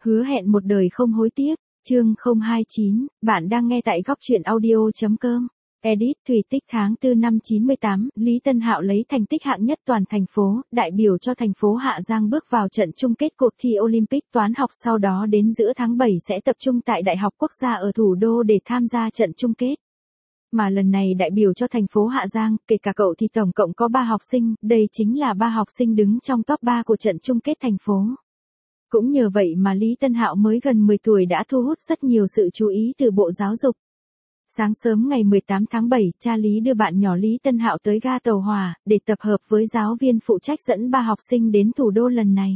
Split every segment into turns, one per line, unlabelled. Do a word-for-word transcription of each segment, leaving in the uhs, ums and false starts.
Hứa hẹn một đời không hối tiếc, chương không hai chín, bạn đang nghe tại góc truyện audio.com. Edit Thủy Tích tháng tư năm chín mươi tám, Lý Tân Hạo lấy thành tích hạng nhất toàn thành phố, đại biểu cho thành phố Hạ Giang bước vào trận chung kết cuộc thi Olympic toán học, sau đó đến giữa tháng bảy sẽ tập trung tại Đại học Quốc gia ở thủ đô để tham gia trận chung kết. Mà lần này đại biểu cho thành phố Hạ Giang, kể cả cậu thì tổng cộng có ba học sinh, đây chính là ba học sinh đứng trong top ba của trận chung kết thành phố. Cũng nhờ vậy mà Lý Tân Hạo mới gần mười tuổi đã thu hút rất nhiều sự chú ý từ Bộ Giáo dục. Sáng sớm ngày mười tám tháng bảy, cha Lý đưa bạn nhỏ Lý Tân Hạo tới ga tàu hỏa, để tập hợp với giáo viên phụ trách dẫn ba học sinh đến thủ đô lần này.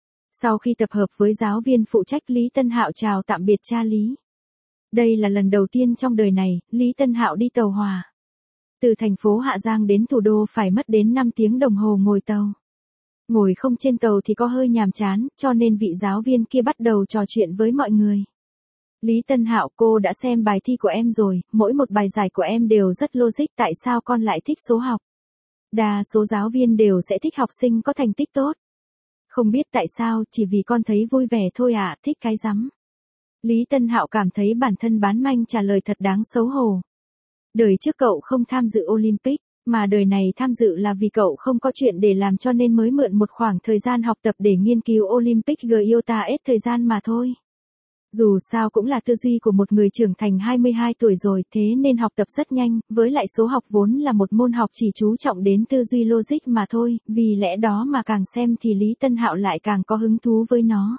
Sau khi tập hợp với giáo viên phụ trách, Lý Tân Hạo chào tạm biệt cha Lý. Đây là lần đầu tiên trong đời này, Lý Tân Hạo đi tàu hỏa. Từ thành phố Hạ Giang đến thủ đô phải mất đến năm tiếng đồng hồ ngồi tàu. Ngồi không trên tàu thì có hơi nhàm chán, cho nên vị giáo viên kia bắt đầu trò chuyện với mọi người. Lý Tân Hạo, cô đã xem bài thi của em rồi, mỗi một bài giải của em đều rất logic, tại sao con lại thích số học? Đa số giáo viên đều sẽ thích học sinh có thành tích tốt. Không biết tại sao, chỉ vì con thấy vui vẻ thôi ạ, à, thích cái rắm. Lý Tân Hạo cảm thấy bản thân bán manh trả lời thật đáng xấu hổ. Đời trước cậu không tham dự Olympic, mà đời này tham dự là vì cậu không có chuyện để làm cho nên mới mượn một khoảng thời gian học tập để nghiên cứu Olympic giê i o tê ét thời gian mà thôi. Dù sao cũng là tư duy của một người trưởng thành hai mươi hai tuổi rồi, thế nên học tập rất nhanh, với lại số học vốn là một môn học chỉ chú trọng đến tư duy logic mà thôi, vì lẽ đó mà càng xem thì Lý Tân Hạo lại càng có hứng thú với nó.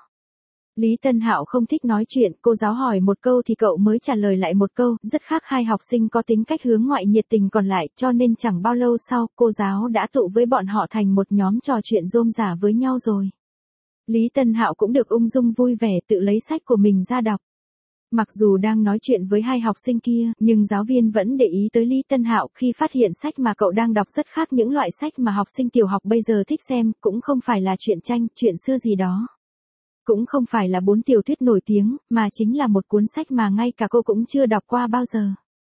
Lý Tân Hạo không thích nói chuyện, cô giáo hỏi một câu thì cậu mới trả lời lại một câu, rất khác hai học sinh có tính cách hướng ngoại nhiệt tình còn lại, cho nên chẳng bao lâu sau, cô giáo đã tụ với bọn họ thành một nhóm trò chuyện rôm rả với nhau rồi. Lý Tân Hạo cũng được ung dung vui vẻ tự lấy sách của mình ra đọc. Mặc dù đang nói chuyện với hai học sinh kia, nhưng giáo viên vẫn để ý tới Lý Tân Hạo khi phát hiện sách mà cậu đang đọc rất khác những loại sách mà học sinh tiểu học bây giờ thích xem, cũng không phải là truyện tranh, chuyện xưa gì đó. Cũng không phải là bốn tiểu thuyết nổi tiếng, mà chính là một cuốn sách mà ngay cả cô cũng chưa đọc qua bao giờ.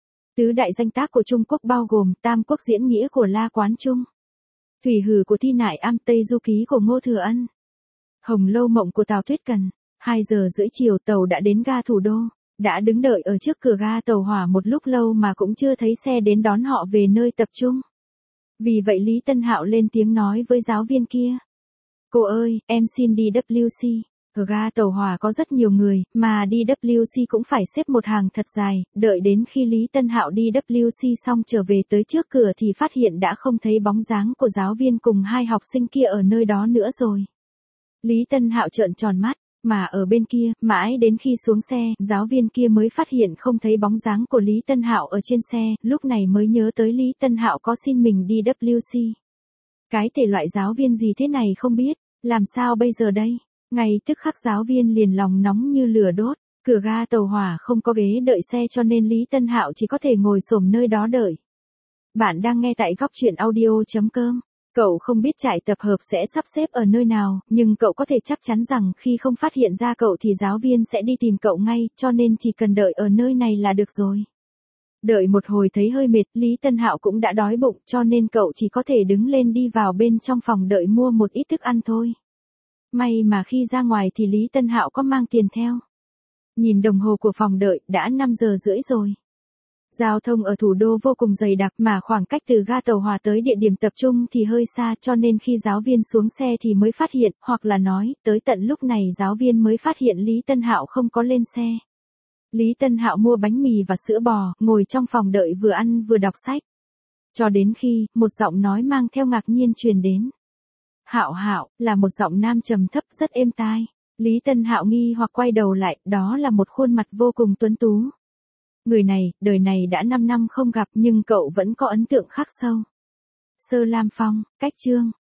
Tứ đại danh tác của Trung Quốc bao gồm Tam Quốc diễn nghĩa của La Quán Trung, Thủy Hử của Thi Nại Am, Tây Du Ký của Ngô Thừa Ân, Hồng Lâu Mộng của Tào Thuyết Cần. Hai giờ rưỡi chiều tàu đã đến ga thủ đô, đã đứng đợi ở trước cửa ga tàu hỏa một lúc lâu mà cũng chưa thấy xe đến đón họ về nơi tập trung. Vì vậy Lý Tân Hạo lên tiếng nói với giáo viên kia. Cô ơi, em xin đi vê kép xê. Ở ga tàu hỏa có rất nhiều người, mà đi vê kép xê cũng phải xếp một hàng thật dài, đợi đến khi Lý Tân Hạo đi vê kép xê xong trở về tới trước cửa thì phát hiện đã không thấy bóng dáng của giáo viên cùng hai học sinh kia ở nơi đó nữa rồi. Lý Tân Hạo trợn tròn mắt, mà ở bên kia, mãi đến khi xuống xe, giáo viên kia mới phát hiện không thấy bóng dáng của Lý Tân Hạo ở trên xe, lúc này mới nhớ tới Lý Tân Hạo có xin mình đi vê kép xê. Cái thể loại giáo viên gì thế này không biết, làm sao bây giờ đây? Ngay tức khắc giáo viên liền lòng nóng như lửa đốt, cửa ga tàu hỏa không có ghế đợi xe cho nên Lý Tân Hạo chỉ có thể ngồi xổm nơi đó đợi. Bạn đang nghe tại góc truyện audio.com. Cậu không biết trại tập hợp sẽ sắp xếp ở nơi nào, nhưng cậu có thể chắc chắn rằng khi không phát hiện ra cậu thì giáo viên sẽ đi tìm cậu ngay, cho nên chỉ cần đợi ở nơi này là được rồi. Đợi một hồi thấy hơi mệt, Lý Tân Hạo cũng đã đói bụng, cho nên cậu chỉ có thể đứng lên đi vào bên trong phòng đợi mua một ít thức ăn thôi. May mà khi ra ngoài thì Lý Tân Hạo có mang tiền theo. Nhìn đồng hồ của phòng đợi, đã năm giờ rưỡi rồi. Giao thông ở thủ đô vô cùng dày đặc, mà khoảng cách từ ga tàu hỏa tới địa điểm tập trung thì hơi xa, cho nên khi giáo viên xuống xe thì mới phát hiện, hoặc là nói, tới tận lúc này giáo viên mới phát hiện Lý Tân Hạo không có lên xe. Lý Tân Hạo mua bánh mì và sữa bò, ngồi trong phòng đợi vừa ăn vừa đọc sách. Cho đến khi, một giọng nói mang theo ngạc nhiên truyền đến. Hạo Hạo, là một giọng nam trầm thấp rất êm tai. Lý Tân Hạo nghi hoặc quay đầu lại, đó là một khuôn mặt vô cùng tuấn tú. Người này, đời này đã năm năm không gặp nhưng cậu vẫn có ấn tượng khắc sâu. Sơ Lam Phong, Cách Chương,